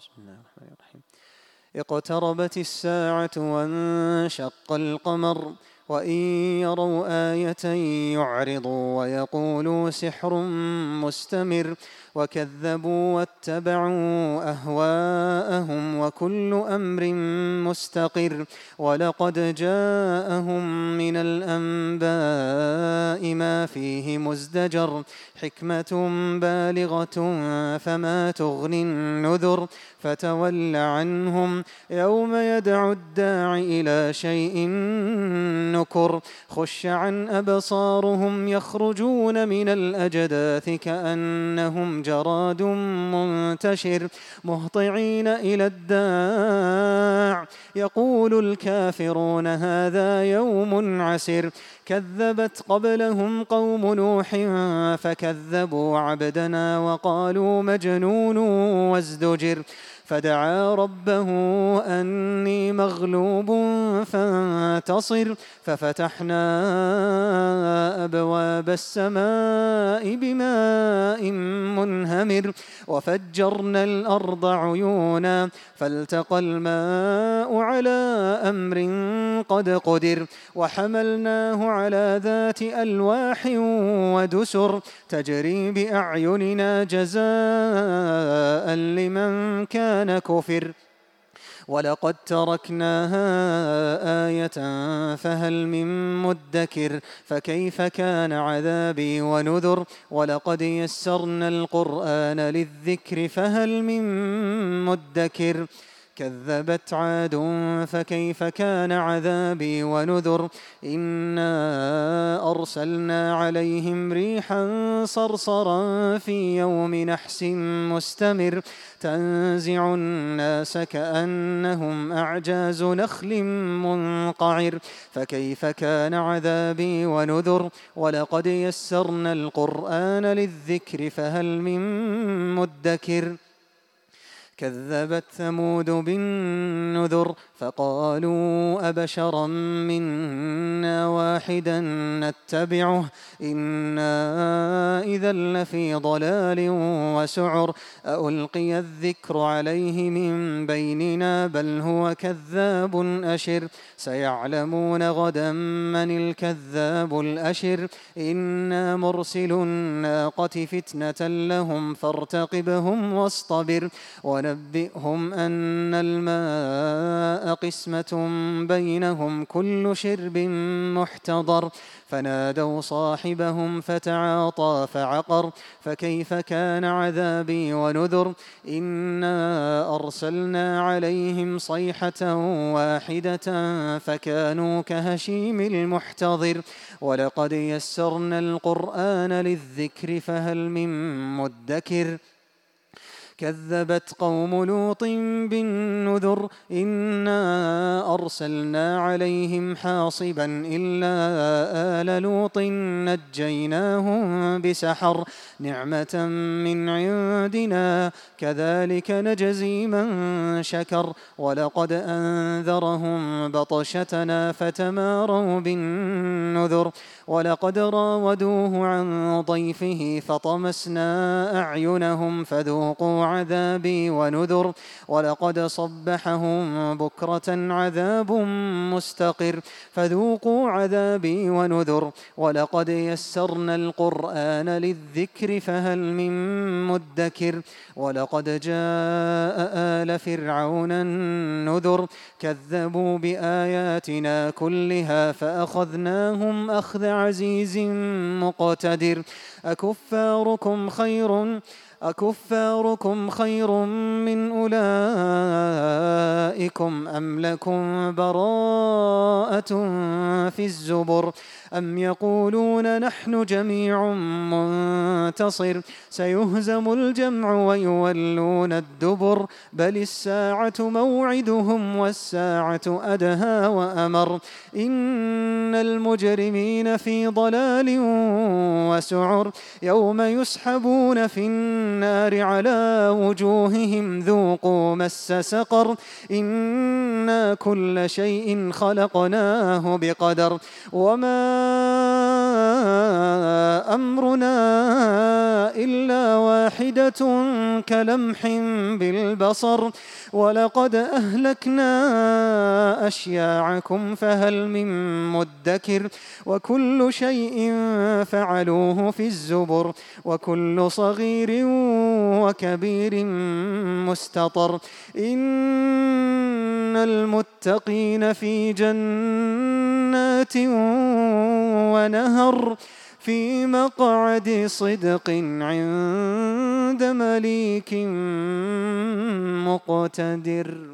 بسم الله الرحمن الرحيم. اقتربت الساعة وانشق القمر وإن يروا آية يعرضوا ويقولوا سحر مستمر وكذبوا واتبعوا أهواءهم وكل أمر مستقر ولقد جاءهم من الأنباء ما فيه مزدجر حكمة بالغة فما تغني النذر فتول عنهم يوم يدعو الداع إلى شيء نكر خش عن أبصارهم يخرجون من الأجداث كأنهم جراد منتشر مهطعين إلى الداع يقول الكافرون هذا يوم عسر كذبت قبلهم قوم نوح فكذبوا عبدنا وقالوا مجنون وازدجر فدعا ربه أني مغلوب فانتصر ففتحنا أبواب السماء بماء منهمر وفجرنا الأرض عيونا فالتقى الماء على أمر قد قدر وحملناه على ذات ألواح ودسر تجري بأعيننا جزاء لمن كان كفر ولقد تركناها آية فهل من مدكر فكيف كان عذابي ونذر ولقد يسرنا القرآن للذكر فهل من مدكر كذبت عاد فكيف كان عذابي ونذر إنا أرسلنا عليهم ريحا صرصرا في يوم نحس مستمر تنزع الناس كأنهم أعجاز نخل منقعر فكيف كان عذابي ونذر ولقد يسرنا القرآن للذكر فهل من مدكر كذبت ثمود بالنذر فقالوا أبشرا منا واحدا نتبعه إنا إذا لفي ضلال وسعر ألقي الذكر عليه من بيننا بل هو كذاب أشر سيعلمون غدا من الكذاب الأشر إنا مرسل الناقة فتنة لهم فارتقبهم واصطبر ونبئهم أن الماء قسمة بينهم كل شرب محتضر فنادوا صاحبهم فتعاطى فعقر فكيف كان عذابي ونذر إنا أرسلنا عليهم صيحة واحدة فكانوا كهشيم المحتضر ولقد يسرنا القرآن للذكر فهل من مدكر كذبت قوم لوط بالنذر إنا أرسلنا عليهم حاصبا إلا آل لوط نجيناهم بسحر نعمة من عندنا كذلك نجزي من شكر ولقد أنذرهم بطشتنا فتماروا بالنذر ولقد راودوه عن ضيفه فطمسنا أعينهم فذوقوا عذابي ونذر ولقد صبحهم بكرة عذاب مستقر فذوقوا عذابي ونذر ولقد يسرنا القرآن للذكر فهل من مدكر ولقد جاء آل فرعون النذر كذبوا بآياتنا كلها فأخذناهم أخذ عزيز مقتدر أكفاركم خير من أولئكم أم لكم براءة في الزبر أم يقولون نحن جميع منتصر سيهزم الجمع ويولون الدبر بل الساعة موعدهم والساعة أدهى وأمر إن المجرمين في ضلال وسعر يوم يسحبون في النار على وجوههم ذوقوا مس سقر إنا كل شيء خلقناه بقدر وما أمرنا إلا واحدة كلمح بالبصر ولقد أهلكنا أشياعكم فهل من مدكر وكل شيء فعلوه في الزبر وكل صغير وكبير مستطر إن المتقين في جنات ونهر في مقعد صدق عند مليك مقتدر.